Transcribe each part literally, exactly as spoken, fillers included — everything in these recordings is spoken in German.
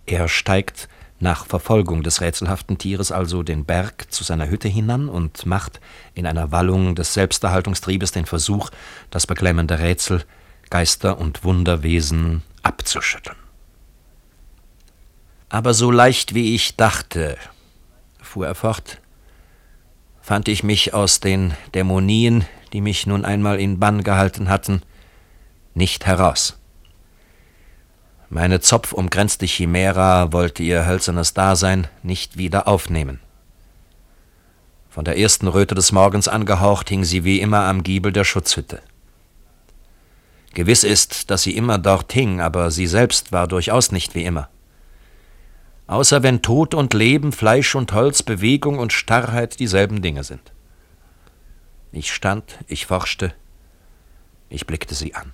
Er steigt nach Verfolgung des rätselhaften Tieres also den Berg zu seiner Hütte hinan und macht in einer Wallung des Selbsterhaltungstriebes den Versuch, das beklemmende Rätsel, Geister und Wunderwesen abzuschütteln. Aber so leicht wie ich dachte, fuhr er fort, fand ich mich aus den Dämonien, die mich nun einmal in Bann gehalten hatten, nicht heraus. Meine zopfumgrenzte Chimära wollte ihr hölzernes Dasein nicht wieder aufnehmen. Von der ersten Röte des Morgens angehaucht hing sie wie immer am Giebel der Schutzhütte. Gewiss ist, dass sie immer dort hing, aber sie selbst war durchaus nicht wie immer. Außer wenn Tod und Leben, Fleisch und Holz, Bewegung und Starrheit dieselben Dinge sind. Ich stand, ich forschte, ich blickte sie an.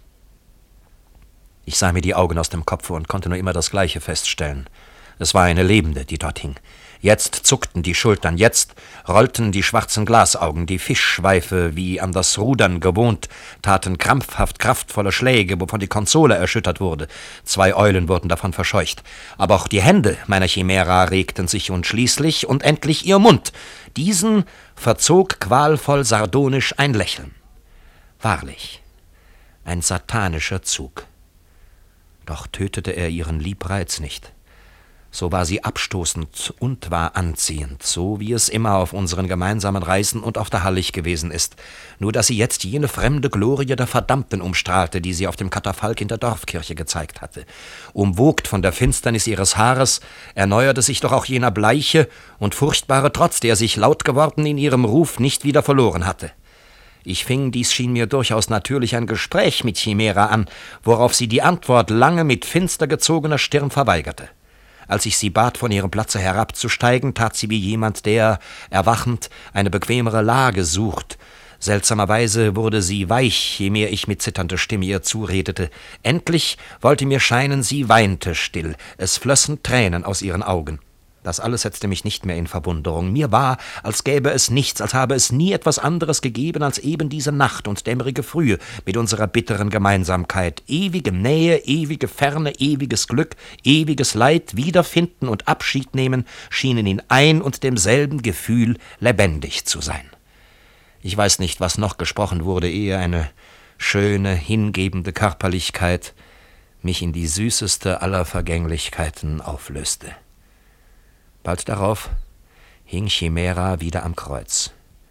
Ich sah mir die Augen aus dem Kopfe und konnte nur immer das Gleiche feststellen. Es war eine Lebende, die dort hing. Jetzt zuckten die Schultern, jetzt rollten die schwarzen Glasaugen, die Fischschweife, wie an das Rudern gewohnt, taten krampfhaft kraftvolle Schläge, wovon die Konsole erschüttert wurde. Zwei Eulen wurden davon verscheucht. Aber auch die Hände meiner Chimära regten sich und schließlich und endlich ihr Mund. Diesen verzog qualvoll sardonisch ein Lächeln. Wahrlich, ein satanischer Zug. Doch tötete er ihren Liebreiz nicht. So war sie abstoßend und war anziehend, so wie es immer auf unseren gemeinsamen Reisen und auf der Hallig gewesen ist, nur dass sie jetzt jene fremde Glorie der Verdammten umstrahlte, die sie auf dem Katafalk in der Dorfkirche gezeigt hatte. Umwogt von der Finsternis ihres Haares, erneuerte sich doch auch jener bleiche und furchtbare Trotz, der sich laut geworden in ihrem Ruf nicht wieder verloren hatte. Ich fing, dies schien mir durchaus natürlich, ein Gespräch mit Chimära an, worauf sie die Antwort lange mit finster gezogener Stirn verweigerte. Als ich sie bat, von ihrem Platze herabzusteigen, tat sie wie jemand, der, erwachend, eine bequemere Lage sucht. Seltsamerweise wurde sie weich, je mehr ich mit zitternder Stimme ihr zuredete. Endlich wollte mir scheinen, sie weinte still. Es flössen Tränen aus ihren Augen. Das alles setzte mich nicht mehr in Verwunderung. Mir war, als gäbe es nichts, als habe es nie etwas anderes gegeben als eben diese Nacht und dämmerige Frühe mit unserer bitteren Gemeinsamkeit. Ewige Nähe, ewige Ferne, ewiges Glück, ewiges Leid, Wiederfinden und Abschied nehmen, schienen in ein und demselben Gefühl lebendig zu sein. Ich weiß nicht, was noch gesprochen wurde, ehe eine schöne, hingebende Körperlichkeit mich in die süßeste aller Vergänglichkeiten auflöste. Bald darauf hing Chimära wieder am Kreuz.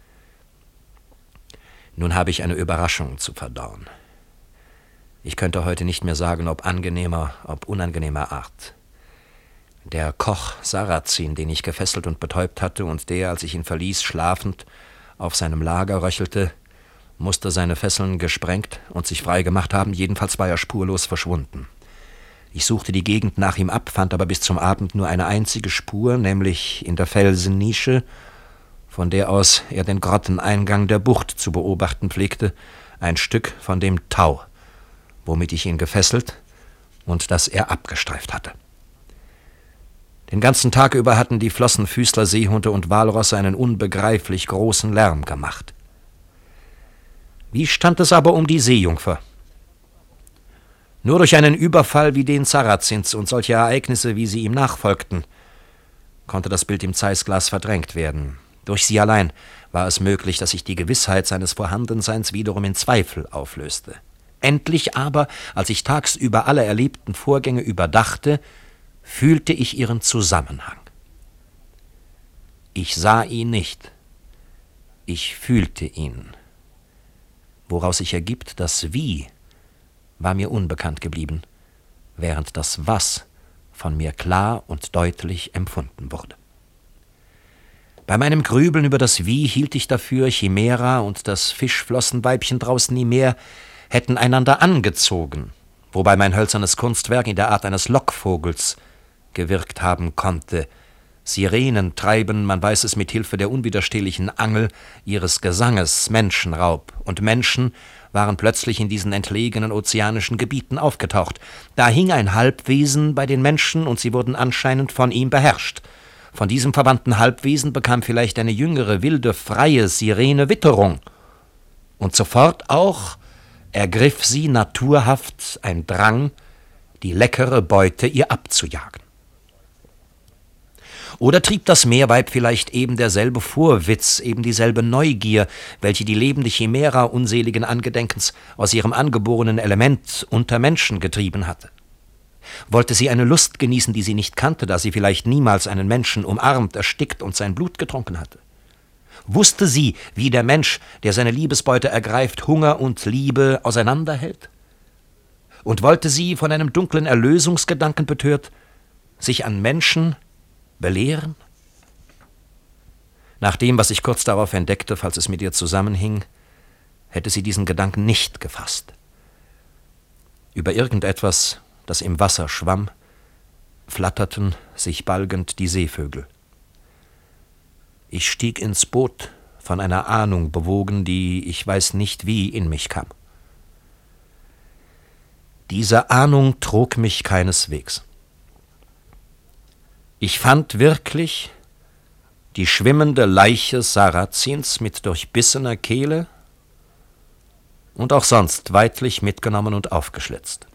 Nun habe ich eine Überraschung zu verdauen. Ich könnte heute nicht mehr sagen, ob angenehmer, ob unangenehmer Art. Der Koch Sarrazin, den ich gefesselt und betäubt hatte und der, als ich ihn verließ, schlafend auf seinem Lager röchelte, musste seine Fesseln gesprengt und sich frei gemacht haben, jedenfalls war er spurlos verschwunden. Ich suchte die Gegend nach ihm ab, fand aber bis zum Abend nur eine einzige Spur, nämlich in der Felsennische, von der aus er den Grotteneingang der Bucht zu beobachten pflegte, ein Stück von dem Tau, womit ich ihn gefesselt und das er abgestreift hatte. Den ganzen Tag über hatten die Flossenfüßler, Seehunde und Walrosse einen unbegreiflich großen Lärm gemacht. Wie stand es aber um die Seejungfer? Nur durch einen Überfall wie den Sarrazins und solche Ereignisse, wie sie ihm nachfolgten, konnte das Bild im Zeissglas verdrängt werden. Durch sie allein war es möglich, dass sich die Gewissheit seines Vorhandenseins wiederum in Zweifel auflöste. Endlich aber, als ich tagsüber alle erlebten Vorgänge überdachte, fühlte ich ihren Zusammenhang. Ich sah ihn nicht, ich fühlte ihn, woraus sich ergibt, das Wie war mir unbekannt geblieben, während das Was von mir klar und deutlich empfunden wurde. Bei meinem Grübeln über das Wie hielt ich dafür, Chimära und das Fischflossenweibchen draußen nie mehr hätten einander angezogen, wobei mein hölzernes Kunstwerk in der Art eines Lockvogels gewirkt haben konnte. Sirenen treiben, man weiß es mit Hilfe der unwiderstehlichen Angel ihres Gesanges, Menschenraub, und Menschen waren plötzlich in diesen entlegenen ozeanischen Gebieten aufgetaucht. Da hing ein Halbwesen bei den Menschen, und sie wurden anscheinend von ihm beherrscht. Von diesem verwandten Halbwesen bekam vielleicht eine jüngere, wilde, freie Sirene Witterung. Und sofort auch ergriff sie naturhaft ein Drang, die leckere Beute ihr abzujagen. Oder trieb das Meerweib vielleicht eben derselbe Vorwitz, eben dieselbe Neugier, welche die lebende Chimera unseligen Angedenkens aus ihrem angeborenen Element unter Menschen getrieben hatte? Wollte sie eine Lust genießen, die sie nicht kannte, da sie vielleicht niemals einen Menschen umarmt, erstickt und sein Blut getrunken hatte? Wusste sie, wie der Mensch, der seine Liebesbeute ergreift, Hunger und Liebe auseinanderhält? Und wollte sie, von einem dunklen Erlösungsgedanken betört, sich an Menschen belehren? Nach dem, was ich kurz darauf entdeckte, falls es mit ihr zusammenhing, hätte sie diesen Gedanken nicht gefasst. Über irgendetwas, das im Wasser schwamm, flatterten sich balgend die Seevögel. Ich stieg ins Boot, von einer Ahnung bewogen, die ich weiß nicht wie in mich kam. Diese Ahnung trug mich keineswegs. Ich fand wirklich die schwimmende Leiche Sarazins mit durchbissener Kehle und auch sonst weidlich mitgenommen und aufgeschlitzt.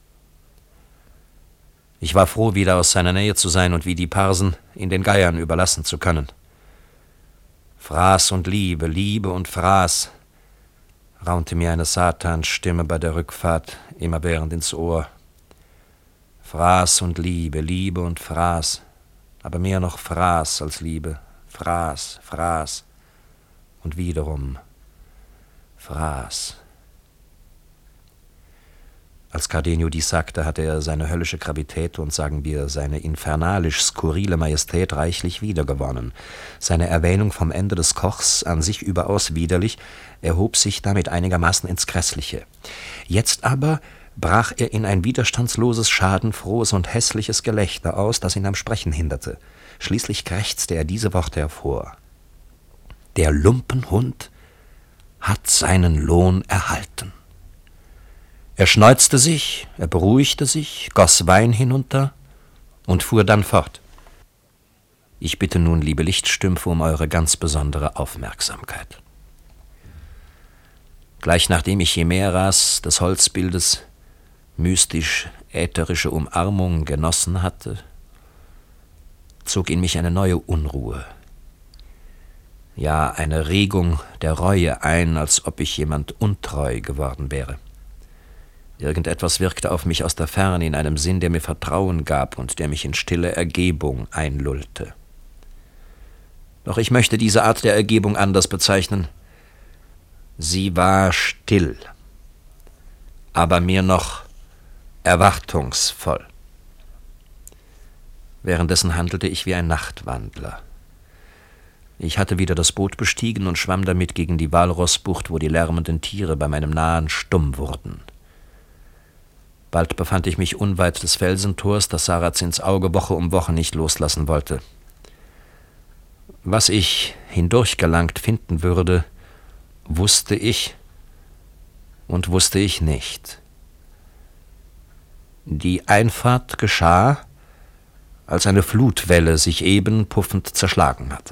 Ich war froh, wieder aus seiner Nähe zu sein und wie die Parsen in den Geiern überlassen zu können. Fraß und Liebe, Liebe und Fraß, raunte mir eine Satansstimme bei der Rückfahrt immerwährend ins Ohr. Fraß und Liebe, Liebe und Fraß, aber mehr noch Fraß als Liebe. Fraß, Fraß und wiederum Fraß. Als Cardenio dies sagte, hatte er seine höllische Gravität und, sagen wir, seine infernalisch skurrile Majestät reichlich wiedergewonnen. Seine Erwähnung vom Ende des Kochs, an sich überaus widerlich, erhob sich damit einigermaßen ins Grässliche. Jetzt aber brach er in ein widerstandsloses, schadenfrohes und hässliches Gelächter aus, das ihn am Sprechen hinderte. Schließlich krächzte er diese Worte hervor: Der Lumpenhund hat seinen Lohn erhalten. Er schneuzte sich, er beruhigte sich, goss Wein hinunter und fuhr dann fort. Ich bitte nun, liebe Lichtstümpfe, um eure ganz besondere Aufmerksamkeit. Gleich nachdem ich Chimäras des Holzbildes mystisch-ätherische Umarmung genossen hatte, zog in mich eine neue Unruhe, ja eine Regung der Reue ein, als ob ich jemand untreu geworden wäre. Irgendetwas wirkte auf mich aus der Ferne in einem Sinn, der mir Vertrauen gab und der mich in stille Ergebung einlullte. Doch ich möchte diese Art der Ergebung anders bezeichnen. Sie war still, aber mir noch erwartungsvoll. Währenddessen handelte ich wie ein Nachtwandler. Ich hatte wieder das Boot bestiegen und schwamm damit gegen die Walrossbucht, wo die lärmenden Tiere bei meinem Nahen stumm wurden. Bald befand ich mich unweit des Felsentors, das Sarazins Auge Woche um Woche nicht loslassen wollte. Was ich hindurchgelangt finden würde, wusste ich und wusste ich nicht. Die Einfahrt geschah, als eine Flutwelle sich eben puffend zerschlagen hatte.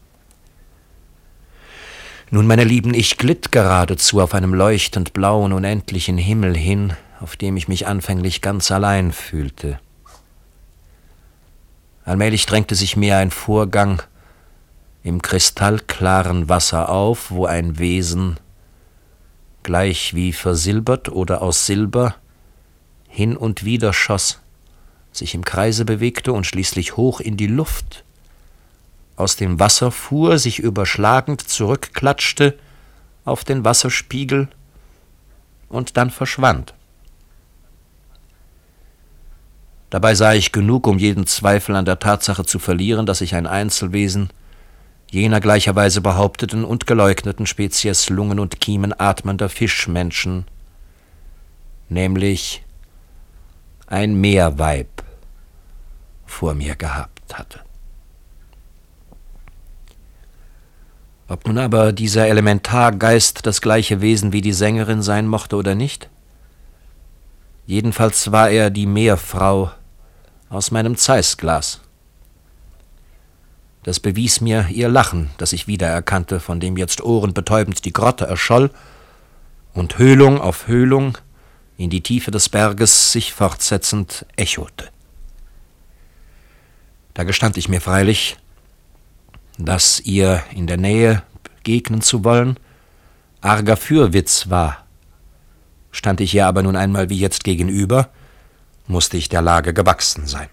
Nun, meine Lieben, ich glitt geradezu auf einem leuchtend blauen, unendlichen Himmel hin, auf dem ich mich anfänglich ganz allein fühlte. Allmählich drängte sich mir ein Vorgang im kristallklaren Wasser auf, wo ein Wesen, gleich wie versilbert oder aus Silber, hin und wider schoss, sich im Kreise bewegte und schließlich hoch in die Luft aus dem Wasser fuhr, sich überschlagend zurückklatschte auf den Wasserspiegel und dann verschwand. Dabei sah ich genug, um jeden Zweifel an der Tatsache zu verlieren, dass ich ein Einzelwesen jener gleicherweise behaupteten und geleugneten Spezies Lungen und Kiemen atmender Fischmenschen, nämlich ein Meerweib, vor mir gehabt hatte. Ob nun aber dieser Elementargeist das gleiche Wesen wie die Sängerin sein mochte oder nicht, jedenfalls war er die Meerfrau aus meinem Zeissglas. Das bewies mir ihr Lachen, das ich wiedererkannte, von dem jetzt ohrenbetäubend die Grotte erscholl und Höhlung auf Höhlung in die Tiefe des Berges sich fortsetzend echote. Da gestand ich mir freilich, dass ihr in der Nähe begegnen zu wollen arger Fürwitz war. Stand ich ihr aber nun einmal wie jetzt gegenüber, musste ich der Lage gewachsen sein.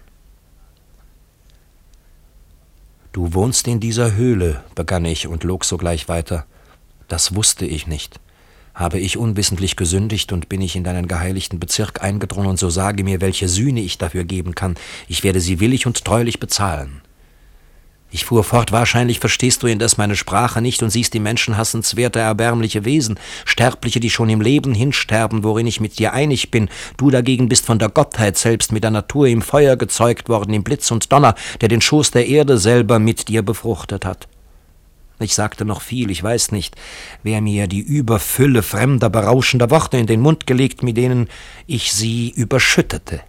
»Du wohnst in dieser Höhle«, begann ich und log sogleich weiter. »Das wusste ich nicht. Habe ich unwissentlich gesündigt und bin ich in deinen geheiligten Bezirk eingedrungen, so sage mir, welche Sühne ich dafür geben kann. Ich werde sie willig und treulich bezahlen.« Ich fuhr fort, wahrscheinlich verstehst du indes meine Sprache nicht und siehst die menschenhassenswerte, erbärmliche Wesen, Sterbliche, die schon im Leben hinsterben, worin ich mit dir einig bin. Du dagegen bist von der Gottheit selbst mit der Natur im Feuer gezeugt worden, im Blitz und Donner, der den Schoß der Erde selber mit dir befruchtet hat. Ich sagte noch viel, ich weiß nicht, wer mir die Überfülle fremder, berauschender Worte in den Mund gelegt, mit denen ich sie überschüttete.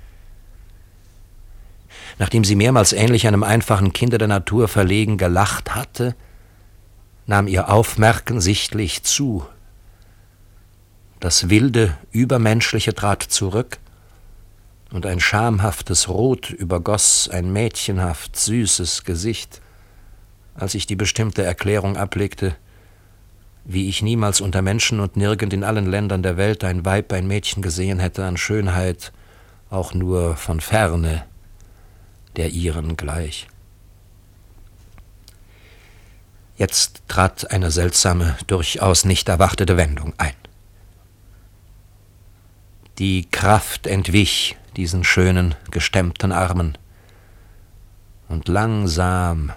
Nachdem sie mehrmals ähnlich einem einfachen Kinde der Natur verlegen gelacht hatte, nahm ihr Aufmerken sichtlich zu. Das wilde, übermenschliche trat zurück, und ein schamhaftes Rot übergoss ein mädchenhaft süßes Gesicht, als ich die bestimmte Erklärung ablegte, wie ich niemals unter Menschen und nirgend in allen Ländern der Welt ein Weib, ein Mädchen gesehen hätte an Schönheit, auch nur von ferne, der ihren gleich. Jetzt trat eine seltsame, durchaus nicht erwartete Wendung ein. Die Kraft entwich diesen schönen, gestemmten Armen, und langsam,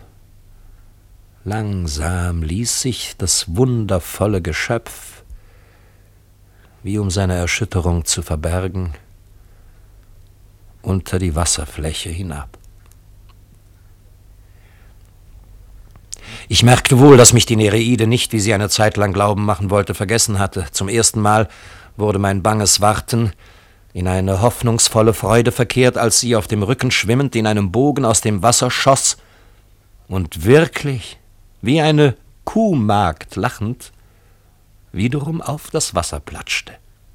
langsam ließ sich das wundervolle Geschöpf, wie um seine Erschütterung zu verbergen, unter die Wasserfläche hinab. Ich merkte wohl, dass mich die Nereide nicht, wie sie eine Zeit lang glauben machen wollte, vergessen hatte. Zum ersten Mal wurde mein banges Warten in eine hoffnungsvolle Freude verkehrt, als sie auf dem Rücken schwimmend in einem Bogen aus dem Wasser schoss und wirklich, wie eine Kuhmagd lachend, wiederum auf das Wasser platschte.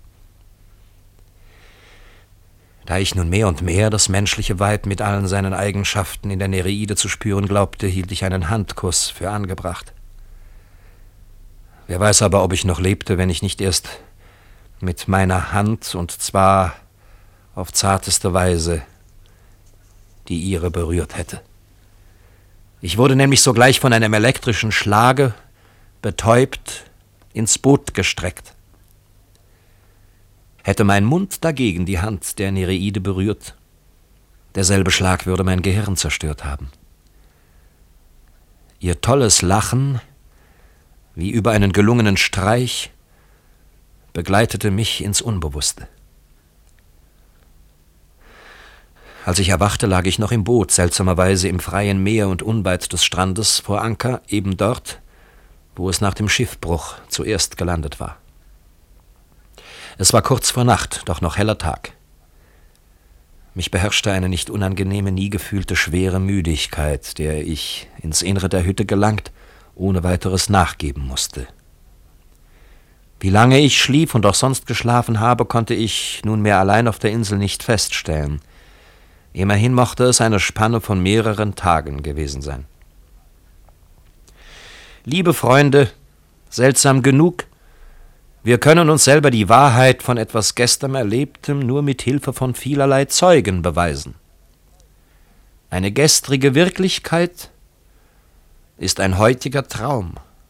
Da ich nun mehr und mehr das menschliche Weib mit allen seinen Eigenschaften in der Nereide zu spüren glaubte, hielt ich einen Handkuss für angebracht. Wer weiß aber, ob ich noch lebte, wenn ich nicht erst mit meiner Hand, und zwar auf zarteste Weise, die ihre berührt hätte. Ich wurde nämlich sogleich von einem elektrischen Schlage, betäubt, ins Boot gestreckt. Hätte mein Mund dagegen die Hand der Nereide berührt, derselbe Schlag würde mein Gehirn zerstört haben. Ihr tolles Lachen, wie über einen gelungenen Streich, begleitete mich ins Unbewusste. Als ich erwachte, lag ich noch im Boot, seltsamerweise im freien Meer und unweit des Strandes vor Anker, eben dort, wo es nach dem Schiffbruch zuerst gelandet war. Es war kurz vor Nacht, doch noch heller Tag. Mich beherrschte eine nicht unangenehme, nie gefühlte schwere Müdigkeit, der ich ins Innere der Hütte gelangt, ohne weiteres nachgeben musste. Wie lange ich schlief und auch sonst geschlafen habe, konnte ich nunmehr allein auf der Insel nicht feststellen. Immerhin mochte es eine Spanne von mehreren Tagen gewesen sein. Liebe Freunde, seltsam genug, wir können uns selber die Wahrheit von etwas gestern Erlebtem nur mit Hilfe von vielerlei Zeugen beweisen. Eine gestrige Wirklichkeit ist ein heutiger Traum.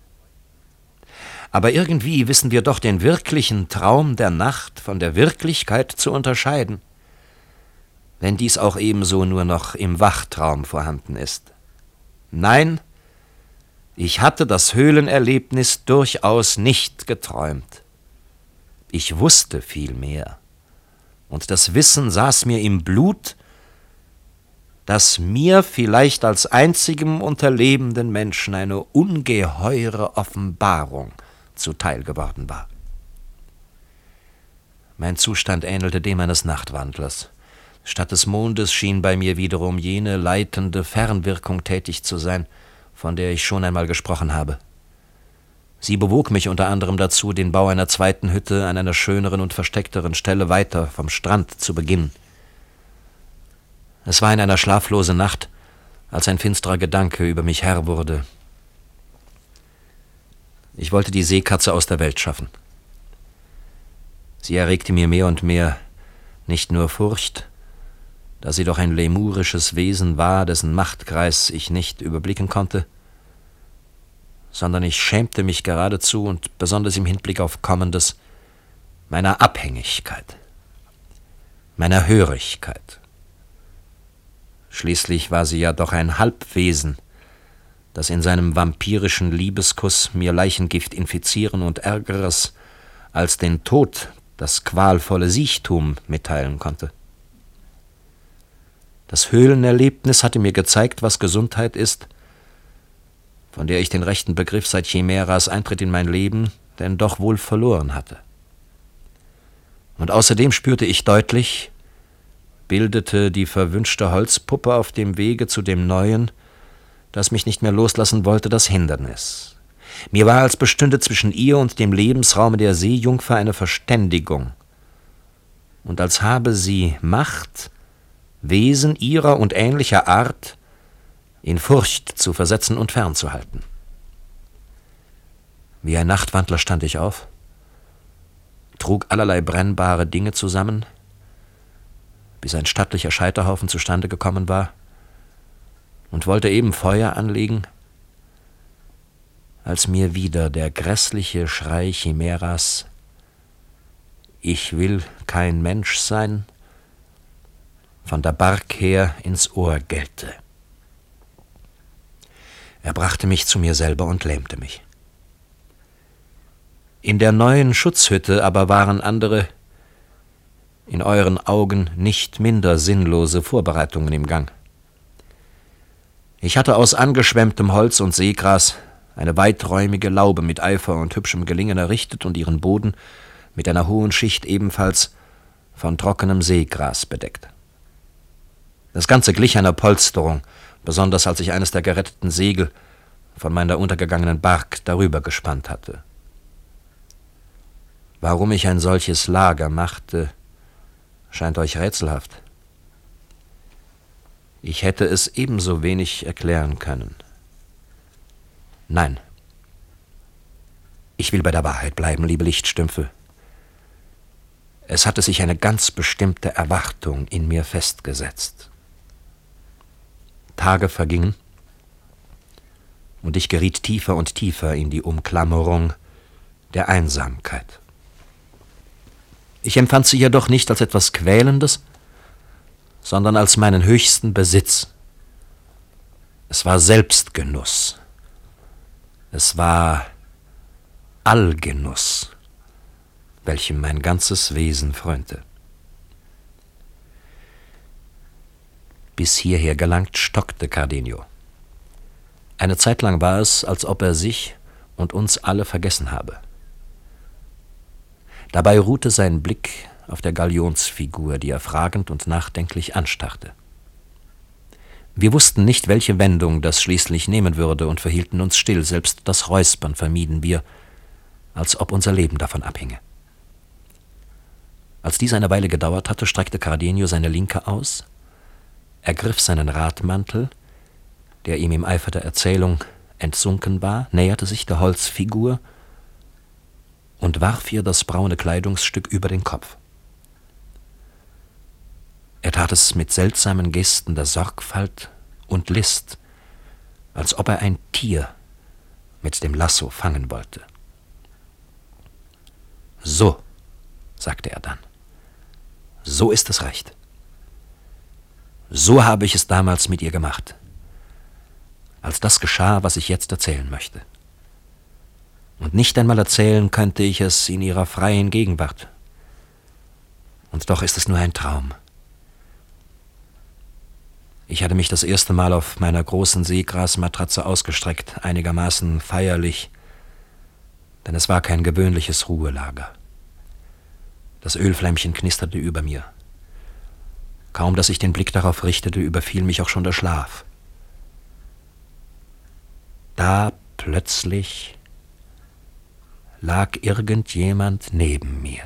Aber irgendwie wissen wir doch den wirklichen Traum der Nacht von der Wirklichkeit zu unterscheiden, wenn dies auch ebenso nur noch im Wachtraum vorhanden ist. Nein, ich hatte das Höhlenerlebnis durchaus nicht geträumt. Ich wusste viel mehr, und das Wissen saß mir im Blut, dass mir vielleicht als einzigem unter lebenden Menschen eine ungeheure Offenbarung zuteil geworden war. Mein Zustand ähnelte dem eines Nachtwandlers. Statt des Mondes schien bei mir wiederum jene leitende Fernwirkung tätig zu sein, von der ich schon einmal gesprochen habe. Sie bewog mich unter anderem dazu, den Bau einer zweiten Hütte an einer schöneren und versteckteren Stelle weiter vom Strand zu beginnen. Es war in einer schlaflosen Nacht, als ein finsterer Gedanke über mich Herr wurde. Ich wollte die Seekatze aus der Welt schaffen. Sie erregte mir mehr und mehr nicht nur Furcht, da sie doch ein lemurisches Wesen war, dessen Machtkreis ich nicht überblicken konnte, sondern ich schämte mich geradezu und besonders im Hinblick auf Kommendes meiner Abhängigkeit, meiner Hörigkeit. Schließlich war sie ja doch ein Halbwesen, das in seinem vampirischen Liebeskuss mir Leichengift infizieren und Ärgeres als den Tod, das qualvolle Siechtum, mitteilen konnte. Das Höhlenerlebnis hatte mir gezeigt, was Gesundheit ist, von der ich den rechten Begriff seit Chimäras Eintritt in mein Leben denn doch wohl verloren hatte. Und außerdem spürte ich deutlich, bildete die verwünschte Holzpuppe auf dem Wege zu dem Neuen, das mich nicht mehr loslassen wollte, das Hindernis. Mir war, als bestünde zwischen ihr und dem Lebensraume der Seejungfer eine Verständigung, und als habe sie Macht, Wesen ihrer und ähnlicher Art in Furcht zu versetzen und fernzuhalten. Wie ein Nachtwandler stand ich auf, trug allerlei brennbare Dinge zusammen, bis ein stattlicher Scheiterhaufen zustande gekommen war, und wollte eben Feuer anlegen, als mir wieder der grässliche Schrei Chimäras »Ich will kein Mensch sein« von der Bark her ins Ohr gellte. Er brachte mich zu mir selber und lähmte mich. In der neuen Schutzhütte aber waren andere, in euren Augen nicht minder sinnlose Vorbereitungen im Gang. Ich hatte aus angeschwemmtem Holz und Seegras eine weiträumige Laube mit Eifer und hübschem Gelingen errichtet und ihren Boden mit einer hohen Schicht ebenfalls von trockenem Seegras bedeckt. Das Ganze glich einer Polsterung, besonders als ich eines der geretteten Segel von meiner untergegangenen Bark darüber gespannt hatte. Warum ich ein solches Lager machte, scheint euch rätselhaft. Ich hätte es ebenso wenig erklären können. Nein, ich will bei der Wahrheit bleiben, liebe Lichtstümpfe. Es hatte sich eine ganz bestimmte Erwartung in mir festgesetzt. Tage vergingen, und ich geriet tiefer und tiefer in die Umklammerung der Einsamkeit. Ich empfand sie jedoch nicht als etwas Quälendes, sondern als meinen höchsten Besitz. Es war Selbstgenuss. Es war Allgenuss, welchem mein ganzes Wesen frönte. Bis hierher gelangt, stockte Cardenio. Eine Zeit lang war es, als ob er sich und uns alle vergessen habe. Dabei ruhte sein Blick auf der Galionsfigur, die er fragend und nachdenklich anstarrte. Wir wussten nicht, welche Wendung das schließlich nehmen würde, und verhielten uns still, selbst das Räuspern vermieden wir, als ob unser Leben davon abhinge. Als dies eine Weile gedauert hatte, streckte Cardenio seine Linke aus, ergriff seinen Radmantel, der ihm im Eifer der Erzählung entsunken war, näherte sich der Holzfigur und warf ihr das braune Kleidungsstück über den Kopf. Er tat es mit seltsamen Gesten der Sorgfalt und List, als ob er ein Tier mit dem Lasso fangen wollte. »So«, sagte er dann, »so ist es recht. So habe ich es damals mit ihr gemacht, als das geschah, was ich jetzt erzählen möchte. Und nicht einmal erzählen könnte ich es in ihrer freien Gegenwart. Und doch ist es nur ein Traum. Ich hatte mich das erste Mal auf meiner großen Seegrasmatratze ausgestreckt, einigermaßen feierlich, denn es war kein gewöhnliches Ruhelager. Das Ölflämmchen knisterte über mir. Kaum, dass ich den Blick darauf richtete, überfiel mich auch schon der Schlaf. Da plötzlich lag irgendjemand neben mir.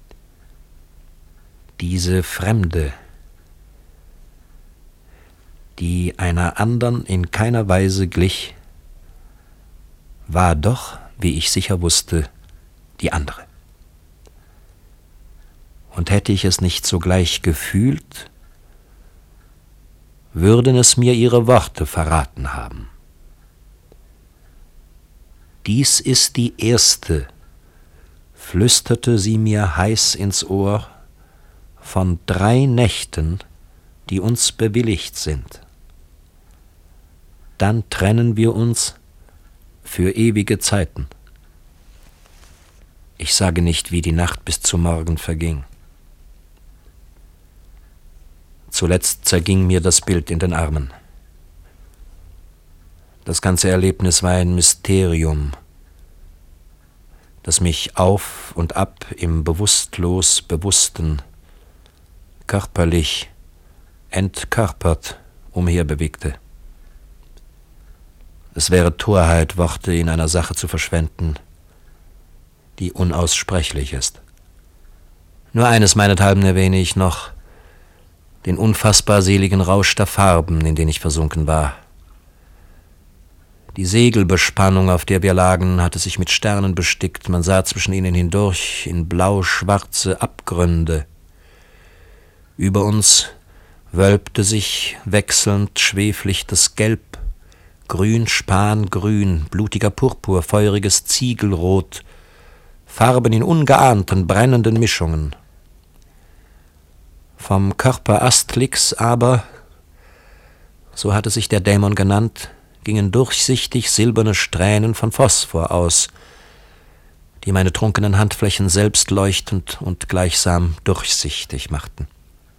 Diese Fremde, die einer andern in keiner Weise glich, war doch, wie ich sicher wusste, die andere. Und hätte ich es nicht sogleich gefühlt, würden es mir ihre Worte verraten haben. »Dies ist die erste«, flüsterte sie mir heiß ins Ohr, »von drei Nächten, die uns bewilligt sind. Dann trennen wir uns für ewige Zeiten.« Ich sage nicht, wie die Nacht bis zum Morgen verging. Zuletzt zerging mir das Bild in den Armen. Das ganze Erlebnis war ein Mysterium, das mich auf und ab im bewusstlos Bewussten, körperlich, entkörpert umherbewegte. Es wäre Torheit, Worte in einer Sache zu verschwenden, die unaussprechlich ist. Nur eines meinethalben erwähne ich noch, den unfassbar seligen Rausch der Farben, in den ich versunken war. Die Segelbespannung, auf der wir lagen, hatte sich mit Sternen bestickt, man sah zwischen ihnen hindurch in blau-schwarze Abgründe. Über uns wölbte sich wechselnd schweflichtes Gelb, Grün, Spangrün, blutiger Purpur, feuriges Ziegelrot, Farben in ungeahnten, brennenden Mischungen. Vom Körper Astrix aber, so hatte sich der Dämon genannt, gingen durchsichtig silberne Strähnen von Phosphor aus, die meine trunkenen Handflächen selbst leuchtend und gleichsam durchsichtig machten.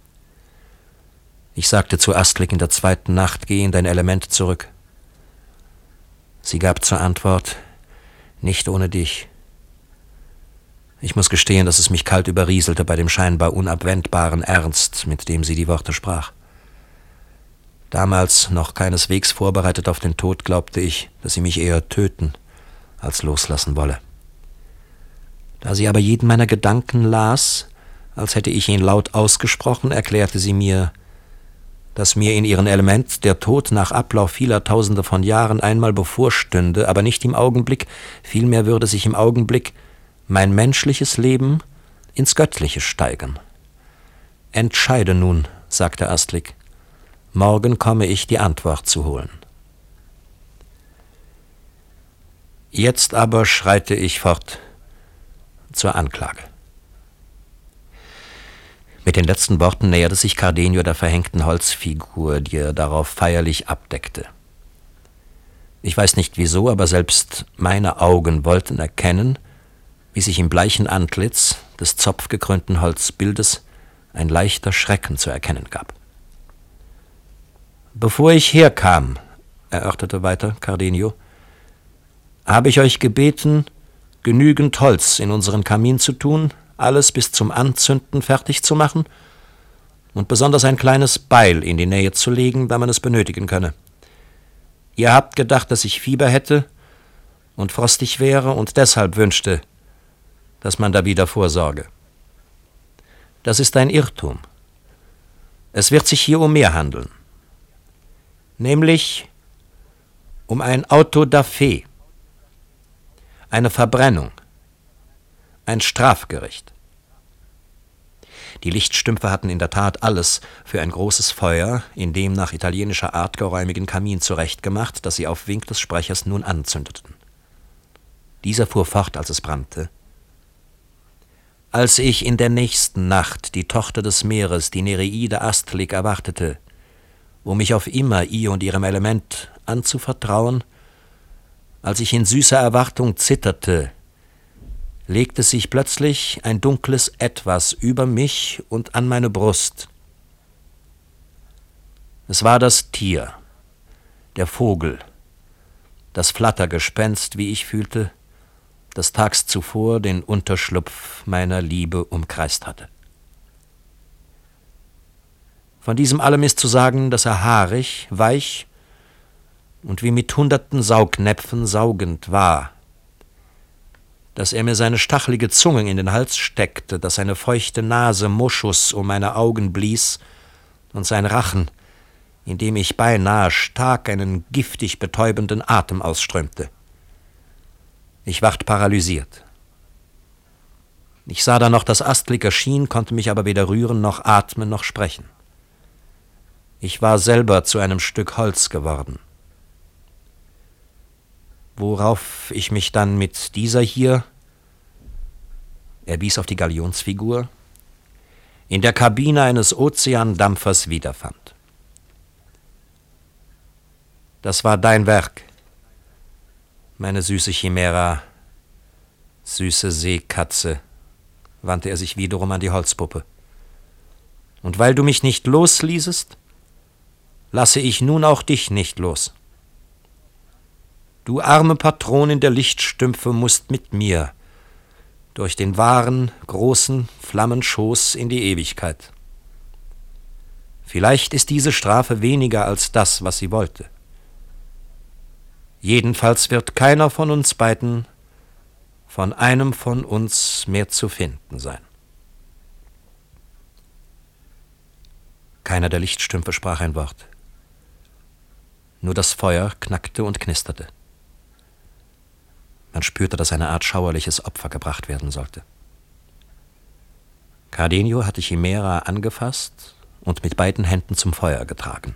Ich sagte zu Astrid in der zweiten Nacht, geh in dein Element zurück. Sie gab zur Antwort, nicht ohne dich. Ich muss gestehen, dass es mich kalt überrieselte bei dem scheinbar unabwendbaren Ernst, mit dem sie die Worte sprach. Damals, noch keineswegs vorbereitet auf den Tod, glaubte ich, dass sie mich eher töten, als loslassen wolle. Da sie aber jeden meiner Gedanken las, als hätte ich ihn laut ausgesprochen, erklärte sie mir, dass mir in ihrem Element der Tod nach Ablauf vieler Tausende von Jahren einmal bevorstünde, aber nicht im Augenblick, vielmehr würde sich im Augenblick mein menschliches Leben ins Göttliche steigern. »Entscheide nun«, sagte Astrid, »morgen komme ich, die Antwort zu holen.« Jetzt aber schreite ich fort zur Anklage. Mit den letzten Worten näherte sich Cardenio der verhängten Holzfigur, die er darauf feierlich abdeckte. Ich weiß nicht wieso, aber selbst meine Augen wollten erkennen, wie sich im bleichen Antlitz des zopfgekrönten Holzbildes ein leichter Schrecken zu erkennen gab. »Bevor ich herkam«, erörterte weiter Cardenio, »habe ich euch gebeten, genügend Holz in unseren Kamin zu tun, alles bis zum Anzünden fertig zu machen und besonders ein kleines Beil in die Nähe zu legen, da man es benötigen könne. Ihr habt gedacht, dass ich Fieber hätte und frostig wäre und deshalb wünschte, dass man da wieder vorsorge. Das ist ein Irrtum. Es wird sich hier um mehr handeln, nämlich um ein Auto da fe, eine Verbrennung, ein Strafgericht. Die Lichtstümpfe hatten in der Tat alles für ein großes Feuer in dem nach italienischer Art geräumigen Kamin zurechtgemacht, das sie auf Wink des Sprechers nun anzündeten. Dieser fuhr fort, als es brannte. Als ich in der nächsten Nacht die Tochter des Meeres, die Nereide Astlig, erwartete, um mich auf immer ihr und ihrem Element anzuvertrauen, als ich in süßer Erwartung zitterte, legte sich plötzlich ein dunkles Etwas über mich und an meine Brust. Es war das Tier, der Vogel, das Flattergespenst, wie ich fühlte, das tags zuvor den Unterschlupf meiner Liebe umkreist hatte. Von diesem allem ist zu sagen, dass er haarig, weich und wie mit hunderten Saugnäpfen saugend war, dass er mir seine stachelige Zunge in den Hals steckte, dass seine feuchte Nase Moschus um meine Augen blies und sein Rachen indem ich beinahe stark einen giftig betäubenden Atem ausströmte. Ich ward paralysiert. Ich sah dann noch, dass Astrid erschien, konnte mich aber weder rühren, noch atmen, noch sprechen. Ich war selber zu einem Stück Holz geworden. Worauf ich mich dann mit dieser hier, er wies auf die Galionsfigur, in der Kabine eines Ozeandampfers wiederfand. Das war dein Werk, meine süße Chimera, süße Seekatze, wandte er sich wiederum an die Holzpuppe. Und weil du mich nicht losließest, lasse ich nun auch dich nicht los. Du arme Patronin der Lichtstümpfe musst mit mir durch den wahren, großen Flammenschoß in die Ewigkeit. Vielleicht ist diese Strafe weniger als das, was sie wollte. Jedenfalls wird keiner von uns beiden von einem von uns mehr zu finden sein. Keiner der Lichtstümpfe sprach ein Wort. Nur das Feuer knackte und knisterte. Man spürte, dass eine Art schauerliches Opfer gebracht werden sollte. Cardenio hatte Chimera angefasst und mit beiden Händen zum Feuer getragen.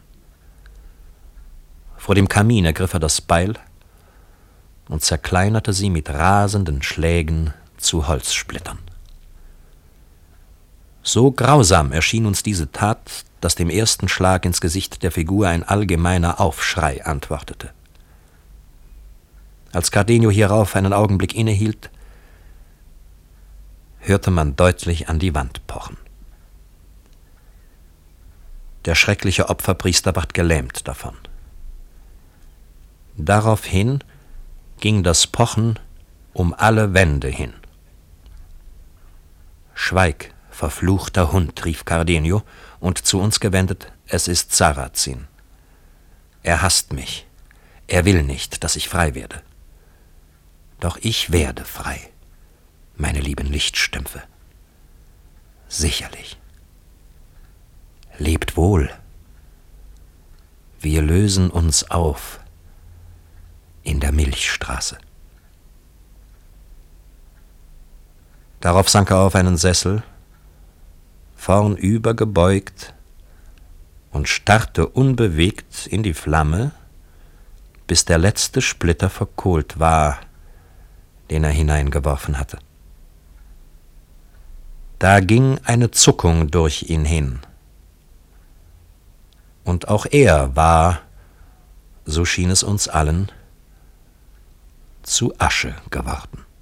Vor dem Kamin ergriff er das Beil und zerkleinerte sie mit rasenden Schlägen zu Holzsplittern. So grausam erschien uns diese Tat, dass dem ersten Schlag ins Gesicht der Figur ein allgemeiner Aufschrei antwortete. Als Cardenio hierauf einen Augenblick innehielt, hörte man deutlich an die Wand pochen. Der schreckliche Opferpriester ward gelähmt davon. Daraufhin ging das Pochen um alle Wände hin. »Schweig, verfluchter Hund«, rief Cardenio, und zu uns gewendet, »es ist Sarrazin. Er hasst mich. Er will nicht, dass ich frei werde. Doch ich werde frei, meine lieben Lichtstümpfe. Sicherlich. Lebt wohl. Wir lösen uns auf in der Milchstraße.« Darauf sank er auf einen Sessel, vornüber gebeugt, und starrte unbewegt in die Flamme, bis der letzte Splitter verkohlt war, den er hineingeworfen hatte. Da ging eine Zuckung durch ihn hin, und auch er war, so schien es uns allen, zu Asche geworden.